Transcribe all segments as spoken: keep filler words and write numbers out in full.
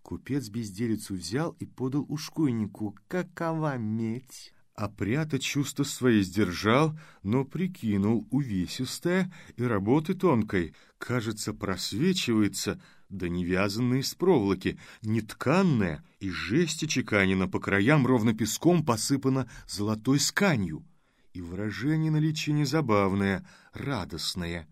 Купец безделицу взял и подал ушкуйнику. Какова медь? Опрята чувство свои сдержал, но прикинул увесистая и работы тонкой. Кажется, просвечивается, да не вязанная из проволоки, не тканная, и жести чеканена по краям, ровно песком посыпана золотой сканью. И выражение на личине забавное, радостное.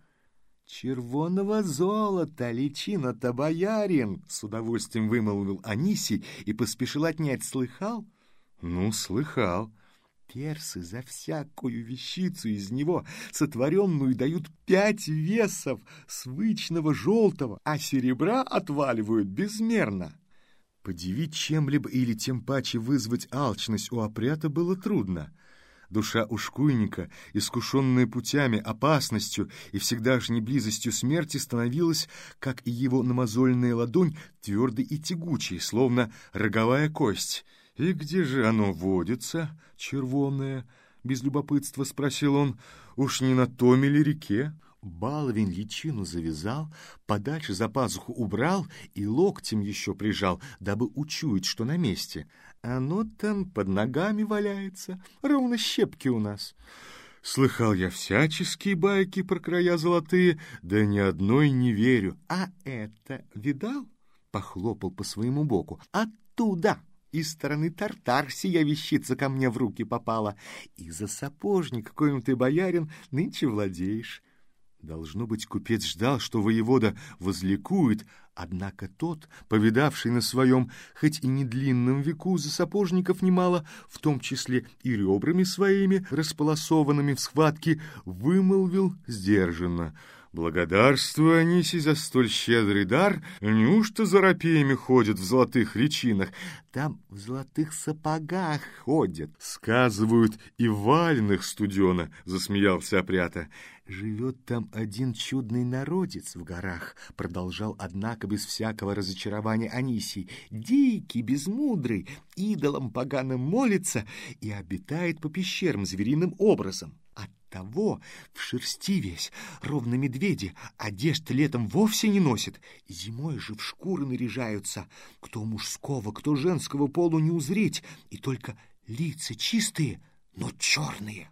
«Червоного золота, личина-то, боярин!» — с удовольствием вымолвил Анисий и поспешил отнять. «Слыхал?» «Ну, слыхал. Персы за всякую вещицу из него, сотворенную, дают пять весов свычного желтого, а серебра отваливают безмерно». Подивить чем-либо или тем паче вызвать алчность у опрята было трудно. Душа ушкуйника, искушенная путями, опасностью и всегдашней близостью смерти, становилась, как и его намазольная ладонь, твердой и тягучей, словно роговая кость. «И где же оно водится, червонное?» — без любопытства спросил он. «Уж не на том ли реке?» Баловень личину завязал, подальше за пазуху убрал и локтем еще прижал, дабы учуять, что на месте. Оно там под ногами валяется, ровно щепки у нас. Слыхал я всяческие байки про края золотые, да ни одной не верю. А это видал? Похлопал по своему боку. Оттуда! Из стороны Тартар сия вещица ко мне в руки попала. И за сапожник, коим ты, боярин, нынче владеешь. Должно быть, купец ждал, что воевода возликует, однако тот, повидавший на своем, хоть и не длинном веку, за сапожников немало, в том числе и ребрами своими, располосованными в схватке, вымолвил сдержанно: «Благодарствую, Анисий, за столь щедрый дар. Неужто за рапеями ходят в золотых личинах?» «Там в золотых сапогах ходят», — сказывают, и в валенных студено, — засмеялся опрята. «Живет там один чудный народец в горах», — продолжал, однако, без всякого разочарования Анисий. «Дикий, безмудрый, идолам поганым молится и обитает по пещерам звериным образом. Оттого в шерсти весь, ровно медведи, одежд летом вовсе не носит, зимой же в шкуры наряжаются. Кто мужского, кто женского полу не узреть, и только лица чистые, но черные.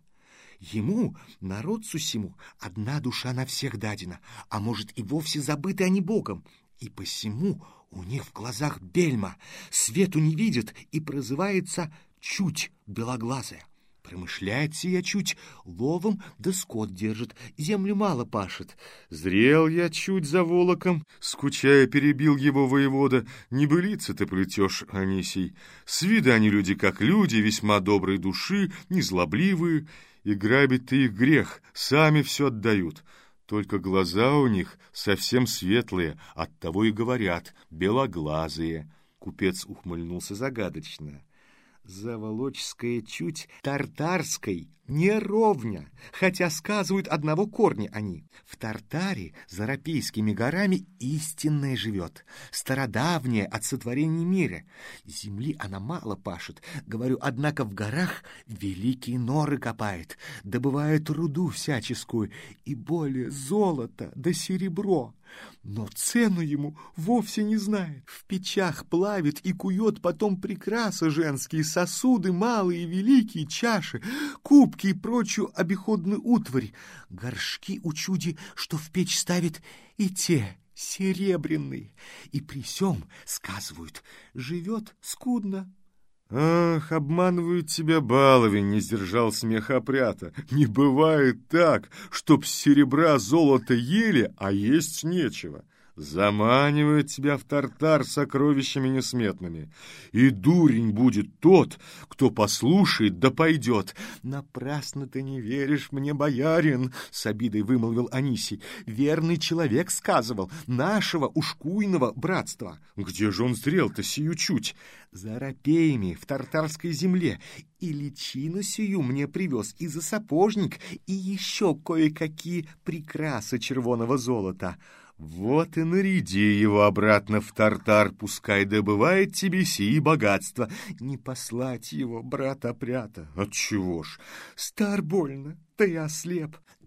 Ему, народцу сему, одна душа на всех дадена, а может и вовсе забыты они Богом, и посему у них в глазах бельма, свету не видят, и прозывается чуть белоглазая. Промышляет сия чуть ловом, да скот держит, землю мало пашет». «Зрел я чуть за волоком», — скучая перебил его воевода. «Небылицы ты плетешь, Анисий. С вида они люди как люди, весьма доброй души, незлобливые, и грабить-то их грех, сами все отдают. Только глаза у них совсем светлые, оттого и говорят белоглазые». Купец ухмыльнулся загадочно. «Заволочская чуть тартарской не ровня, хотя сказывают, одного корня они. В Тартаре за Рапейскими горами истинное живет, стародавнее от сотворения мира. Земли она мало пашет, говорю, однако в горах великие норы копает, добывает руду всяческую и более золото да серебро. Но цену ему вовсе не знает. В печах плавит и кует потом прекрасы женские, сосуды малые и великие, чаши, кубки и прочую обиходную утварь. Горшки у чуди, что в печь ставит, и те серебряные. И при сём, сказывают, живет скудно». «Ах, обманывают тебя, баловень!» — не сдержал смеха опрята. «Не бывает так, чтоб с серебра золото ели, а есть нечего. Заманивает тебя в Тартар сокровищами несметными. И дурень будет тот, кто послушает да пойдет». «Напрасно ты не веришь мне, боярин!» — с обидой вымолвил Анисий. «Верный человек сказывал, нашего ушкуйного братства». «Где же он зрел-то сию чуть?» «За рапеями в тартарской земле. И личину сию мне привез и за сапожник, и еще кое-какие прекрасы червоного золота». «Вот и наряди его обратно в Тартар, пускай добывает тебе сии богатства». «Не послать его, брат опрята». «Отчего ж?» «Стар больно, да и ослеп.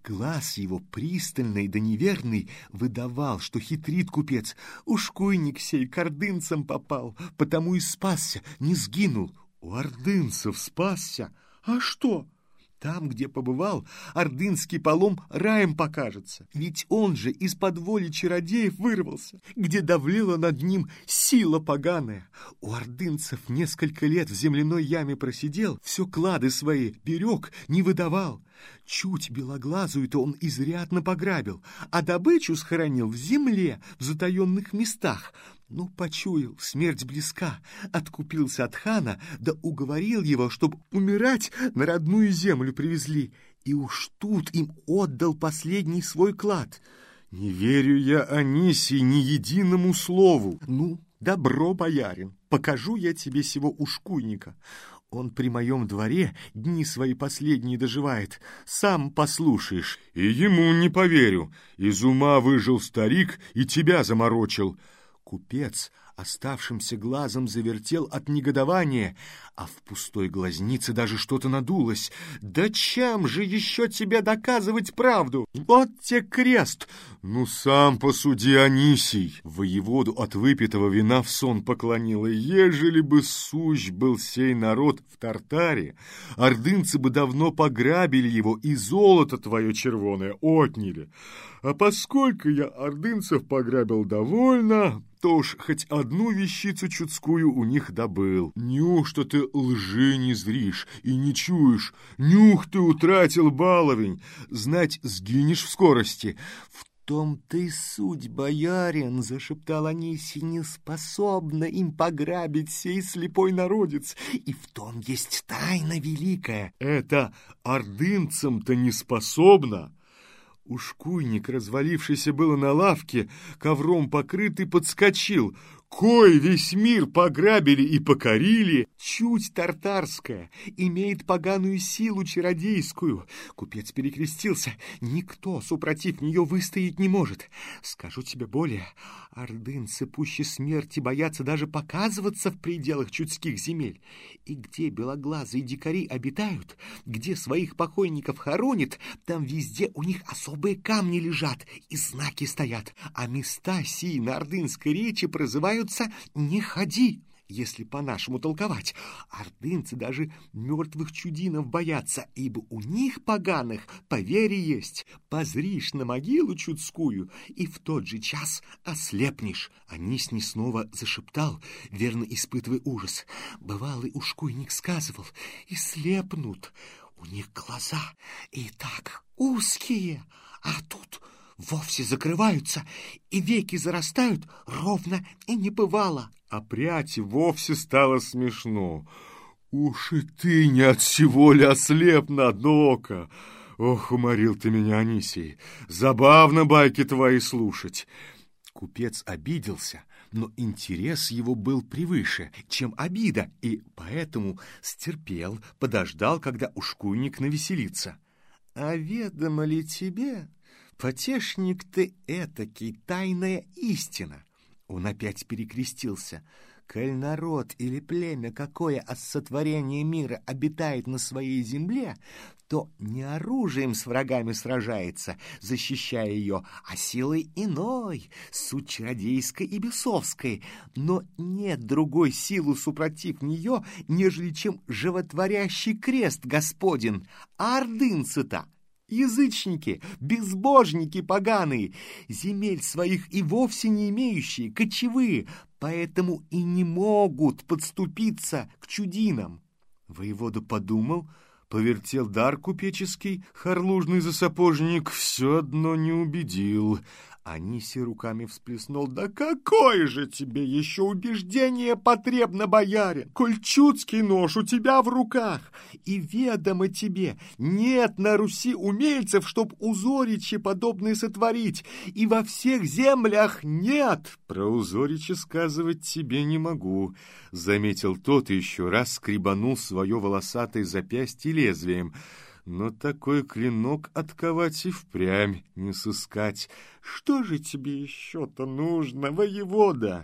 Глаз его, пристальный да неверный, выдавал, что хитрит купец. Ушкуйник сей к ордынцам попал, потому и спасся, не сгинул. У ордынцев спасся? А что? Там, где побывал, ордынский полом раем покажется. Ведь он же из-под воли чародеев вырвался, где давлела над ним сила поганая. У ордынцев несколько лет в земляной яме просидел, все клады свои берег, не выдавал. Чуть белоглазую-то он изрядно пограбил, а добычу схоронил в земле, в затаенных местах. Ну, почуял, смерть близка, откупился от хана, да уговорил его, чтоб умирать на родную землю привезли. И уж тут им отдал последний свой клад. Не верю я, Анисий, ни единому слову. Ну, добро, боярин, покажу я тебе сего ушкуйника. Он при моем дворе дни свои последние доживает. Сам послушаешь. И ему не поверю. Из ума выжил старик и тебя заморочил. Купец оставшимся глазом завертел от негодования, а в пустой глазнице даже что-то надулось. «Да чем же еще тебе доказывать правду? Вот те крест!» «Ну, сам посуди, Анисий!» Воеводу от выпитого вина в сон поклонила. «Ежели бы сущ был сей народ в Тартаре, ордынцы бы давно пограбили его и золото твое червоное отняли. А поскольку я ордынцев пограбил довольно, то уж хоть одну вещицу чудскую у них добыл. Неужто ты лжи не зришь и не чуешь? Нюх ты утратил, баловень, знать сгинешь в скорости». «В том-то и суть, боярин, — зашептал Анисий, — не способна им пограбить сей слепой народец, и в том есть тайна великая». «Это ордынцам-то не способно?» Ушкуйник, развалившийся было на лавке, ковром покрытый, подскочил. «Кой весь мир пограбили и покорили!» «Чуть тартарская, имеет поганую силу чародейскую». Купец перекрестился. «Никто, супротив нее, выстоять не может. Скажу тебе более, ордынцы пуще смерти боятся даже показываться в пределах чудских земель. И где белоглазые дикари обитают, где своих покойников хоронят, там везде у них особые камни лежат и знаки стоят, а места сии на ордынской речи прозывают «не ходи», если по-нашему толковать. Ордынцы даже мертвых чудинов боятся, ибо у них, поганых, поверье есть. Позришь на могилу чудскую, и в тот же час ослепнешь. Анисий снова зашептал, верно испытывая ужас. Бывалый ушкуйник сказывал, и слепнут. У них глаза и так узкие, а тут вовсе закрываются, и веки зарастают ровно и не бывало. А прядь вовсе стало смешно. «Уж и ты не от всего ли ослеп на одно око? Ох, уморил ты меня, Анисий! Забавно байки твои слушать!» Купец обиделся, но интерес его был превыше, чем обида, и поэтому стерпел, подождал, когда ушкуйник навеселится. «А ведомо ли тебе, потешник ты этакий, тайная истина?» Он опять перекрестился. «Коль народ или племя какое от сотворения мира обитает на своей земле, то не оружием с врагами сражается, защищая ее, а силой иной, суть чародейской и бесовской. Но нет другой силы супротив нее, нежели чем животворящий крест Господен. А ордынцы-то язычники, безбожники поганые, земель своих и вовсе не имеющие, кочевые, поэтому и не могут подступиться к чудинам». Воевода подумал, повертел дар купеческий, Харлужный засапожник все одно не убедил. Анисий руками всплеснул. «Да какое же тебе еще убеждение потребно, боярин, коль чудский нож у тебя в руках? И ведомо тебе, нет на Руси умельцев, чтоб узоричи подобные сотворить, и во всех землях нет». «Про узоричи сказывать тебе не могу», — заметил тот и еще раз скребанул свое волосатое запястье лезвием. «Но такой клинок отковать и впрямь не сыскать. Что же тебе еще-то нужно, воевода?»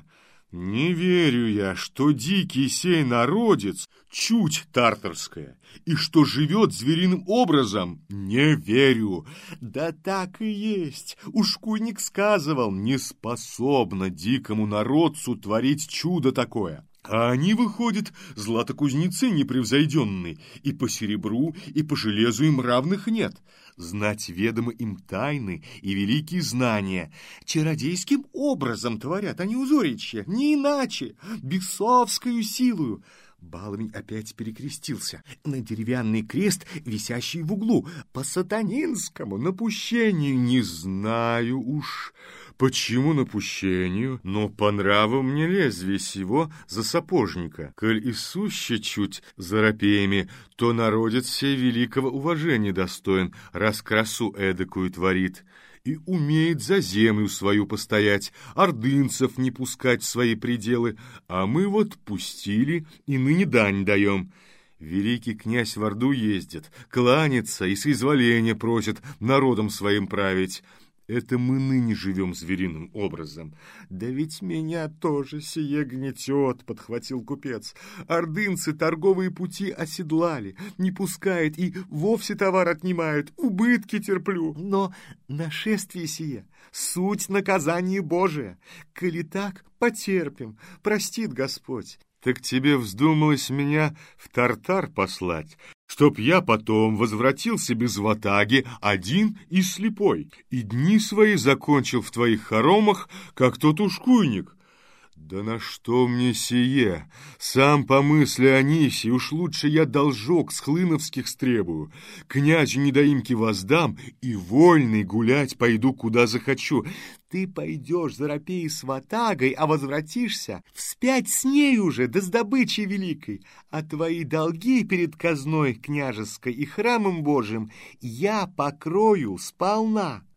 Не верю я, что дикий сей народец чуть тартарская, и что живет звериным образом. Не верю. Да так и есть. Ушкуйник сказывал, не способна дикому народцу творить чудо такое. А они, выходят, златокузнецы непревзойденные, и по серебру, и по железу им равных нет. Знать ведомо им тайны и великие знания. Чародейским образом творят они узоричья, не иначе, бесовскую силою. Баловень опять перекрестился на деревянный крест, висящий в углу. По сатанинскому напущению не знаю уж, почему напущению, но по нраву мне лезвие сего за сапожника. Коль и суще чуть за рапеями, то народец сей великого уважения достоин, раз красу эдакую творит. И умеет за землю свою постоять, ордынцев не пускать в свои пределы, а мы вот пустили и ныне дань даем. Великий князь в Орду ездит, кланяется и соизволения просит народом своим править. Это мы ныне живем звериным образом. Да ведь меня тоже сие гнетет, подхватил купец. Ордынцы торговые пути оседлали, не пускает и вовсе товар отнимают, убытки терплю. Но нашествие сие — суть наказание Божие. Коли так, потерпим, простит Господь. Так тебе вздумалось меня в Тартар послать, чтоб я потом возвратился без ватаги, один и слепой, и дни свои закончил в твоих хоромах, как тот ушкуйник. Да на что мне сие? Сам помысли, Анисий, уж лучше я должок с хлыновских стребую, князю недоимки воздам и вольный гулять пойду, куда захочу. Ты пойдешь за рапеей с ватагой, а возвратишься вспять с ней уже, да с добычей великой. А твои долги перед казной княжеской и храмом Божиим я покрою сполна.